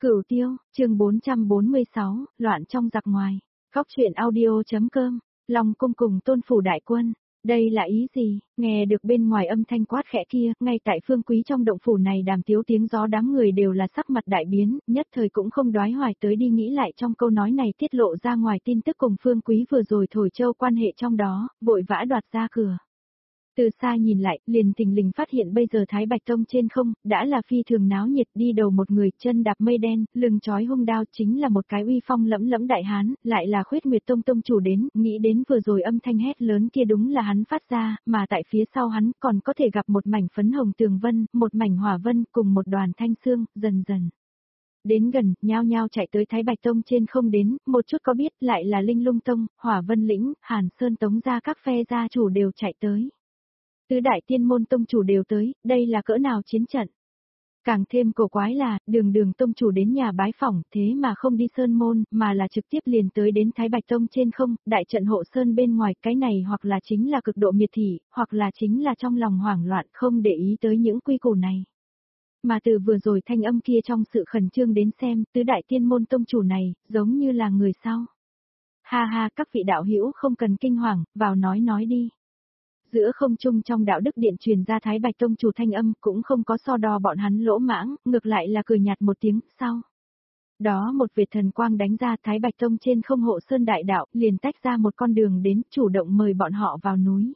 Cửu Tiêu, chương 446, loạn trong giặc ngoài. Góc truyện audio.com, Long cung cùng Tôn phủ đại quân. Đây là ý gì? Nghe được bên ngoài âm thanh quát khẽ kia, ngay tại Phương Quý trong động phủ này đàm tiếu tiếng gió, đám người đều là sắc mặt đại biến, nhất thời cũng không đoái hoài tới đi nghĩ lại trong câu nói này tiết lộ ra ngoài tin tức cùng Phương Quý vừa rồi thổi châu quan hệ trong đó, vội vã đoạt ra cửa. Từ xa nhìn lại, liền thình lình phát hiện bây giờ Thái Bạch Tông trên không, đã là phi thường náo nhiệt, đi đầu một người, chân đạp mây đen, lưng chói hung đao, chính là một cái uy phong lẫm lẫm đại hán, lại là Khuyết Nguyệt Tông tông chủ đến, nghĩ đến vừa rồi âm thanh hét lớn kia đúng là hắn phát ra, mà tại phía sau hắn còn có thể gặp một mảnh phấn hồng tường vân, một mảnh hỏa vân, cùng một đoàn thanh xương, dần dần. Đến gần, nhao nhao chạy tới Thái Bạch Tông trên không đến, một chút có biết lại là Linh Lung Tông, Hỏa Vân Lĩnh, Hàn Sơn Tống gia các phe gia chủ đều chạy tới. Tứ đại tiên môn tông chủ đều tới, đây là cỡ nào chiến trận. Càng thêm cổ quái là, đường tông chủ đến nhà bái phỏng, thế mà không đi sơn môn, mà là trực tiếp liền tới đến Thái Bạch Tông trên không, đại trận hộ sơn bên ngoài, cái này hoặc là chính là cực độ miệt thị, hoặc là chính là trong lòng hoảng loạn không để ý tới những quy củ này. Mà từ vừa rồi thanh âm kia trong sự khẩn trương đến xem, tứ đại tiên môn tông chủ này, giống như là người sau. Ha ha, các vị đạo hữu không cần kinh hoàng, vào nói đi. Giữa không trung trong đạo đức điện truyền ra Thái Bạch Tông chủ thanh âm, cũng không có so đo bọn hắn lỗ mãng, ngược lại là cười nhạt một tiếng, sau. Đó một vệt thần quang đánh ra, Thái Bạch Tông trên không hộ sơn đại đạo, liền tách ra một con đường đến, chủ động mời bọn họ vào núi.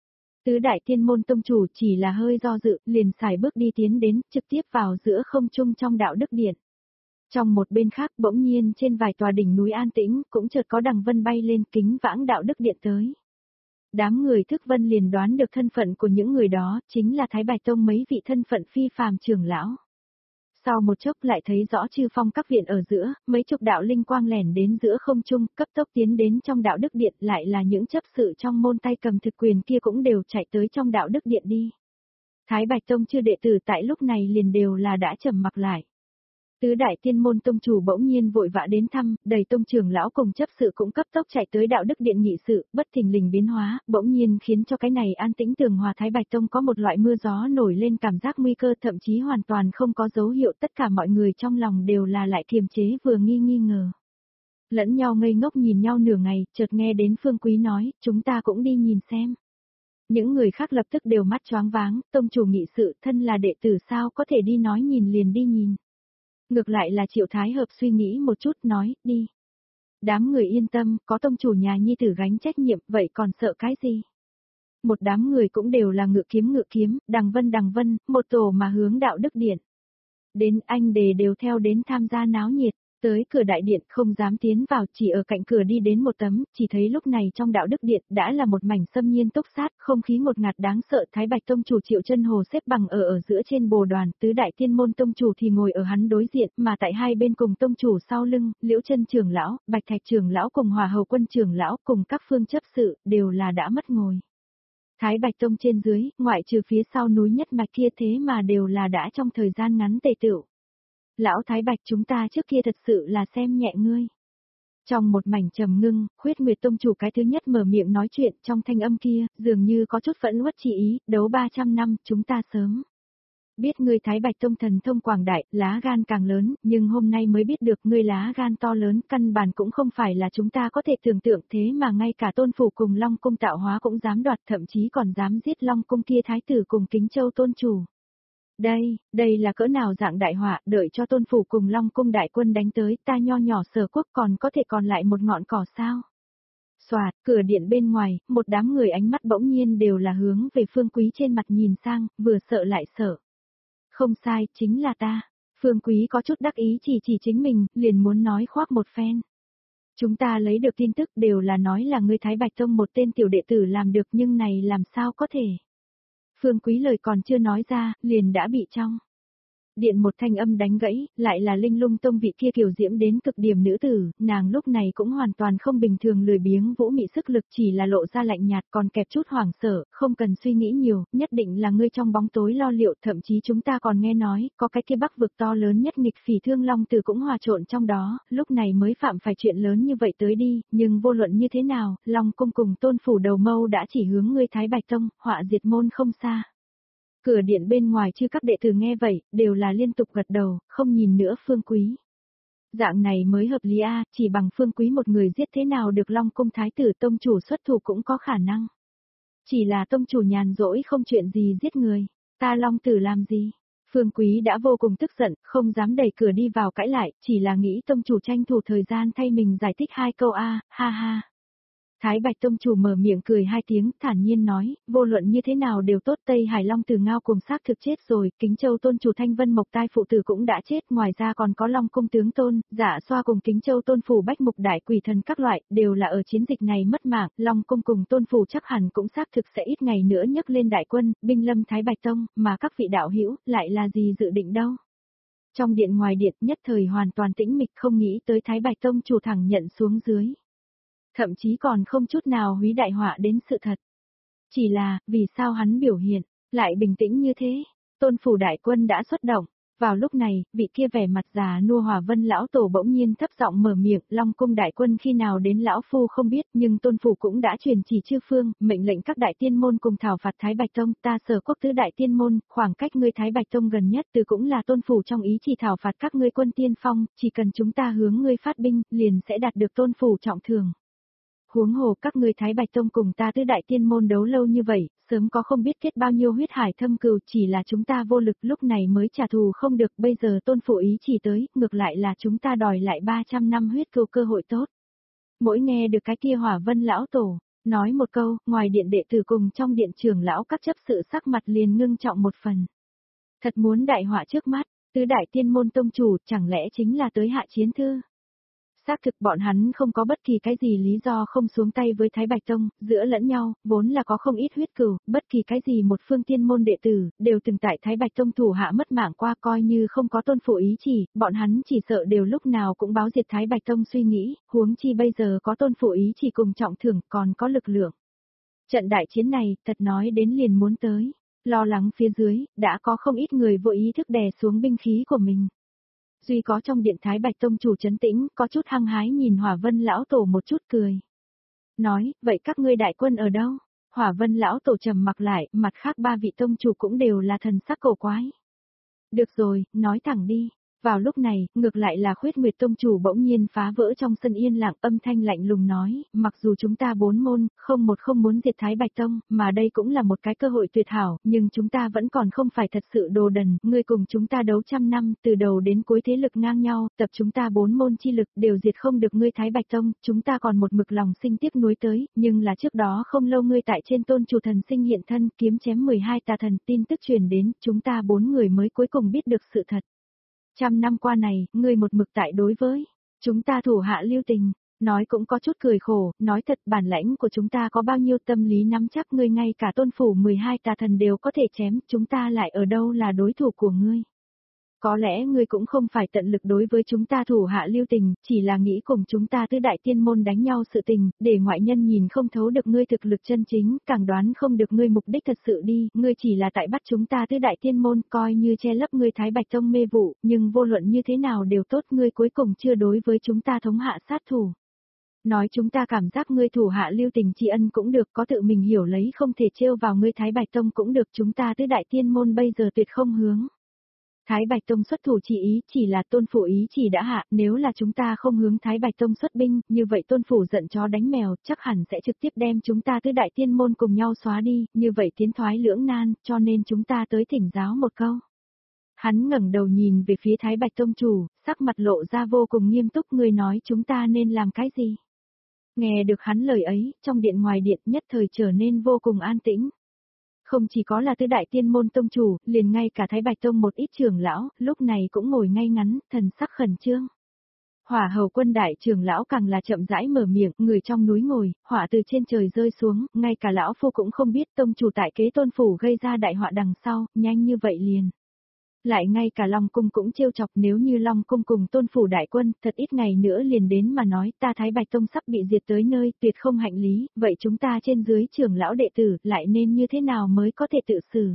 Tứ đại tiên môn tông chủ chỉ là hơi do dự, liền xài bước đi tiến đến, trực tiếp vào giữa không trung trong đạo đức điện. Trong một bên khác, bỗng nhiên trên vài tòa đỉnh núi an tĩnh, cũng chợt có đằng vân bay lên, kính vãng đạo đức điện tới. Đám người thức vân liền đoán được thân phận của những người đó, chính là Thái Bạch Tông mấy vị thân phận phi phàm trưởng lão. Sau một chốc lại thấy rõ chư phong các viện ở giữa, mấy chục đạo linh quang lẻn đến giữa không trung, cấp tốc tiến đến trong đạo đức điện, lại là những chấp sự trong môn tay cầm thực quyền kia cũng đều chạy tới trong đạo đức điện đi. Thái Bạch Tông chư đệ tử tại lúc này liền đều là đã trầm mặc lại. Tứ đại tiên môn tông chủ bỗng nhiên vội vã đến thăm, đầy tông trưởng lão cùng chấp sự cũng cấp tốc chạy tới đạo đức điện nghị sự, bất thình lình biến hóa, bỗng nhiên khiến cho cái này an tĩnh tường hòa Thái Bạch Tông có một loại mưa gió nổi lên cảm giác nguy cơ, thậm chí hoàn toàn không có dấu hiệu, tất cả mọi người trong lòng đều là lại kiềm chế vừa nghi ngờ. Lẫn nhau ngây ngốc nhìn nhau nửa ngày, chợt nghe đến Phương Quý nói, chúng ta cũng đi nhìn xem. Những người khác lập tức đều mắt choáng váng, tông chủ nghị sự, thân là đệ tử sao có thể đi nói nhìn liền đi nhìn. Ngược lại là Triệu Thái Hợp suy nghĩ một chút nói, đi. Đám người yên tâm, có tông chủ nhà nhi tử gánh trách nhiệm, vậy còn sợ cái gì? Một đám người cũng đều là ngự kiếm, đằng vân, một tổ mà hướng đạo đức điện. Đến anh đề đều theo đến tham gia náo nhiệt. Tới cửa đại điện không dám tiến vào, chỉ ở cạnh cửa đi đến một tấm, chỉ thấy lúc này trong đạo đức điện đã là một mảnh xâm nhiên túc sát, không khí ngột ngạt đáng sợ. Thái Bạch Tông chủ Triệu Chân Hồ xếp bằng ở giữa trên bồ đoàn, tứ đại tiên môn tông chủ thì ngồi ở hắn đối diện, mà tại hai bên cùng tông chủ sau lưng, Liễu Chân trưởng lão, Bạch Thạch trưởng lão cùng Hỏa Hầu Quân trưởng lão cùng các phương chấp sự đều là đã mất ngồi. Thái Bạch Tông trên dưới, ngoại trừ phía sau núi nhất mạch kia thế mà đều là đã trong thời gian ngắn tề tựu. Lão Thái Bạch, chúng ta trước kia thật sự là xem nhẹ ngươi. Trong một mảnh trầm ngưng, Khuyết Nguyệt Tông chủ cái thứ nhất mở miệng nói chuyện, trong thanh âm kia, dường như có chút phẫn uất chỉ ý, đấu 300 năm, chúng ta sớm. Biết ngươi Thái Bạch Tông thần thông quảng đại, lá gan càng lớn, nhưng hôm nay mới biết được ngươi lá gan to lớn, căn bản cũng không phải là chúng ta có thể tưởng tượng, thế mà ngay cả Tôn phủ cùng Long cung tạo hóa cũng dám đoạt, thậm chí còn dám giết Long cung kia thái tử cùng Kính Châu tôn chủ. Đây là cỡ nào dạng đại họa, đợi cho Tôn phủ cùng Long cung đại quân đánh tới, ta nho nhỏ Sở quốc còn có thể còn lại một ngọn cỏ sao? Soạt, cửa điện bên ngoài, một đám người ánh mắt bỗng nhiên đều là hướng về Phương Quý trên mặt nhìn sang, vừa sợ lại sợ. Không sai, chính là ta. Phương Quý có chút đắc ý chỉ chính mình, liền muốn nói khoác một phen. Chúng ta lấy được tin tức đều là nói là ngươi Thái Bạch Tông một tên tiểu đệ tử làm được, nhưng này làm sao có thể? Phương Quý lời còn chưa nói ra, liền đã bị trong điện một thanh âm đánh gãy, lại là Linh Lung Tông vị kia kiều diễm đến cực điểm nữ tử, nàng lúc này cũng hoàn toàn không bình thường, lười biếng vũ mị sức lực, chỉ là lộ ra lạnh nhạt, còn kẹp chút hoảng sợ, không cần suy nghĩ nhiều, nhất định là ngươi trong bóng tối lo liệu, thậm chí chúng ta còn nghe nói, có cái kia Bắc vực to lớn nhất nghịch phỉ Thương Long Tử cũng hòa trộn trong đó, lúc này mới phạm phải chuyện lớn như vậy tới đi, nhưng vô luận như thế nào, Long cung cùng Tôn phủ đầu mâu đã chỉ hướng ngươi Thái Bạch Tông, họa diệt môn không xa. Cửa điện bên ngoài chư các đệ tử nghe vậy, đều là liên tục gật đầu, không nhìn nữa Phương Quý. Dạng này mới hợp lý a, chỉ bằng Phương Quý một người giết thế nào được Long cung thái tử, tông chủ xuất thủ cũng có khả năng. Chỉ là tông chủ nhàn rỗi không chuyện gì giết người, ta Long tử làm gì? Phương Quý đã vô cùng tức giận, không dám đẩy cửa đi vào cãi lại, chỉ là nghĩ tông chủ tranh thủ thời gian thay mình giải thích 2 câu a, ha ha. Thái Bạch tông chủ mở miệng cười 2 tiếng, thản nhiên nói, vô luận như thế nào đều tốt, Tây Hải Long Từ Ngao cùng xác thực chết rồi, Kính Châu tôn chủ Thanh Vân Mộc Tai phụ tử cũng đã chết, ngoài ra còn có Long cung tướng tôn, Dạ Xoa cùng Kính Châu tôn phủ Bách Mục đại quỷ thần các loại, đều là ở chiến dịch này mất mạng, Long cung cùng tôn phủ chắc hẳn cũng xác thực sẽ ít ngày nữa nhấc lên đại quân, binh lâm Thái Bạch tông, mà các vị đạo hữu lại là gì dự định đâu? Trong điện ngoài điện nhất thời hoàn toàn tĩnh mịch, không nghĩ tới Thái Bạch tông chủ thẳng nhận xuống dưới. Thậm chí còn không chút nào húy đại họa đến sự thật. Chỉ là, vì sao hắn biểu hiện, lại bình tĩnh như thế? Tôn phủ đại quân đã xuất động. Vào lúc này, vị kia vẻ mặt già nua Hỏa Vân lão tổ bỗng nhiên thấp giọng mở miệng, Long cung đại quân khi nào đến lão phu không biết, nhưng tôn phủ cũng đã truyền chỉ chư phương, mệnh lệnh các đại tiên môn cùng thảo phạt Thái Bạch tông, ta Sở Quốc tứ đại tiên môn, khoảng cách ngươi Thái Bạch tông gần nhất từ cũng là tôn phủ trong ý chỉ thảo phạt các ngươi quân tiên phong, chỉ cần chúng ta hướng ngươi phát binh, liền sẽ đạt được tôn phủ trọng thưởng. Huống hồ các ngươi Thái Bạch tông cùng ta tứ đại tiên môn đấu lâu như vậy, sớm có không biết kết bao nhiêu huyết hải thâm cừu, chỉ là chúng ta vô lực lúc này mới trả thù không được, bây giờ tôn phụ ý chỉ tới, ngược lại là chúng ta đòi lại 300 năm huyết cừu cơ hội tốt. Mỗi nghe được cái kia Hỏa Vân lão tổ nói một câu, ngoài điện đệ tử cùng trong điện trưởng lão các chấp sự sắc mặt liền ngưng trọng một phần. Thật muốn đại họa trước mắt, tứ đại tiên môn tông chủ chẳng lẽ chính là tới hạ chiến thư? Xác thực bọn hắn không có bất kỳ cái gì lý do không xuống tay với Thái Bạch Tông, giữa lẫn nhau, vốn là có không ít huyết cừu, bất kỳ cái gì một phương tiên môn đệ tử, đều từng tại Thái Bạch Tông thủ hạ mất mạng qua, coi như không có tôn phụ ý chỉ, bọn hắn chỉ sợ đều lúc nào cũng báo diệt Thái Bạch Tông suy nghĩ, huống chi bây giờ có tôn phụ ý chỉ cùng trọng thưởng, còn có lực lượng. Trận đại chiến này, thật nói đến liền muốn tới, lo lắng phía dưới, đã có không ít người vô ý thức đè xuống binh khí của mình. Duy có trong điện Thái Bạch tông chủ trấn tĩnh, có chút hăng hái nhìn Hỏa Vân lão tổ một chút cười. Nói, vậy các ngươi đại quân ở đâu? Hỏa Vân lão tổ trầm mặc lại, mặt khác 3 vị tông chủ cũng đều là thần sắc cổ quái. Được rồi, nói thẳng đi. Vào lúc này, ngược lại là Khuyết Nguyệt tông chủ bỗng nhiên phá vỡ trong sân yên lặng, âm thanh lạnh lùng nói, mặc dù chúng ta 4 môn, không muốn diệt Thái Bạch tông, mà đây cũng là một cái cơ hội tuyệt hảo, nhưng chúng ta vẫn còn không phải thật sự đồ đần, ngươi cùng chúng ta đấu trăm năm, từ đầu đến cuối thế lực ngang nhau, tập chúng ta 4 môn chi lực đều diệt không được ngươi Thái Bạch tông, chúng ta còn một mực lòng sinh tiếc nuối tới, nhưng là trước đó không lâu ngươi tại trên tôn chủ thần sinh hiện thân, kiếm chém 12 tà thần, tin tức truyền đến, chúng ta 4 người mới cuối cùng biết được sự thật. 100 năm qua này, ngươi một mực tại đối với chúng ta thủ hạ lưu tình, nói cũng có chút cười khổ, nói thật bản lãnh của chúng ta có bao nhiêu tâm lý nắm chắc, ngươi ngay cả tôn phủ 12 tà thần đều có thể chém, chúng ta lại ở đâu là đối thủ của ngươi. Có lẽ ngươi cũng không phải tận lực đối với chúng ta thủ hạ lưu tình, chỉ là nghĩ cùng chúng ta tứ đại tiên môn đánh nhau sự tình, để ngoại nhân nhìn không thấu được ngươi thực lực chân chính, càng đoán không được ngươi mục đích thật sự đi, ngươi chỉ là tại bắt chúng ta tứ đại tiên môn, coi như che lấp ngươi Thái Bạch tông mê vụ, nhưng vô luận như thế nào đều tốt, ngươi cuối cùng chưa đối với chúng ta thống hạ sát thủ. Nói chúng ta cảm giác ngươi thủ hạ lưu tình tri ân cũng được, có tự mình hiểu lấy không thể trêu vào ngươi Thái Bạch tông cũng được, chúng ta tứ đại tiên môn bây giờ tuyệt không hướng Thái Bạch tông xuất thủ chỉ ý, chỉ là tôn phủ ý chỉ đã hạ, nếu là chúng ta không hướng Thái Bạch tông xuất binh, như vậy tôn phủ giận chó đánh mèo, chắc hẳn sẽ trực tiếp đem chúng ta tứ đại tiên môn cùng nhau xóa đi, như vậy tiến thoái lưỡng nan, cho nên chúng ta tới thỉnh giáo một câu. Hắn ngẩng đầu nhìn về phía Thái Bạch tông chủ, sắc mặt lộ ra vô cùng nghiêm túc, người nói chúng ta nên làm cái gì? Nghe được hắn lời ấy, trong điện ngoài điện nhất thời trở nên vô cùng an tĩnh. Không chỉ có là tứ đại tiên môn tông chủ, liền ngay cả Thái Bạch tông một ít trưởng lão, lúc này cũng ngồi ngay ngắn, thần sắc khẩn trương. Hỏa Hầu Quân đại trưởng lão càng là chậm rãi mở miệng, người trong núi ngồi, hỏa từ trên trời rơi xuống, ngay cả lão phu cũng không biết tông chủ tại kế tôn phủ gây ra đại họa đằng sau, nhanh như vậy liền. Lại ngay cả Long cung cũng trêu chọc, nếu như Long cung cùng tôn phủ đại quân, thật ít ngày nữa liền đến mà nói, ta Thái Bạch tông sắp bị diệt tới nơi, tuyệt không hạnh lý, vậy chúng ta trên dưới trưởng lão đệ tử, lại nên như thế nào mới có thể tự xử?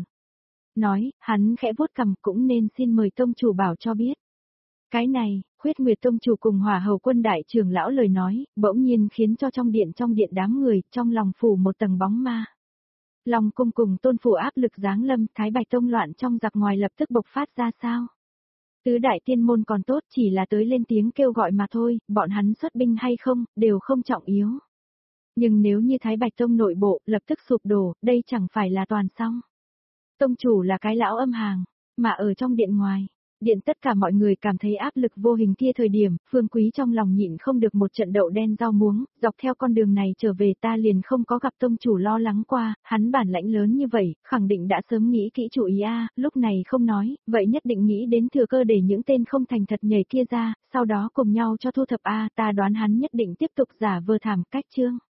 Nói, hắn khẽ vuốt cằm, cũng nên xin mời tông chủ bảo cho biết. Cái này, Khuyết Nguyệt tông chủ cùng Hỏa Hầu Quân đại trưởng lão lời nói, bỗng nhiên khiến cho trong điện đám người, trong lòng phủ một tầng bóng ma. Long cung cùng tôn phủ áp lực giáng lâm, Thái Bạch tông loạn trong giặc ngoài lập tức bộc phát ra sao? Tứ đại tiên môn còn tốt, chỉ là tới lên tiếng kêu gọi mà thôi, bọn hắn xuất binh hay không, đều không trọng yếu. Nhưng nếu như Thái Bạch Tông nội bộ lập tức sụp đổ, đây chẳng phải là toàn xong. Tông chủ là cái lão âm hàng, mà ở trong điện ngoài. Điện tất cả mọi người cảm thấy áp lực vô hình kia thời điểm, Phương Quý trong lòng nhịn không được một trận đậu đen rau muống, dọc theo con đường này trở về ta liền không có gặp tông chủ lo lắng qua, hắn bản lãnh lớn như vậy, khẳng định đã sớm nghĩ kỹ chủ ý lúc này không nói, vậy nhất định nghĩ đến thừa cơ để những tên không thành thật nhảy kia ra, sau đó cùng nhau cho thu thập ta đoán hắn nhất định tiếp tục giả vờ thảm cách trương.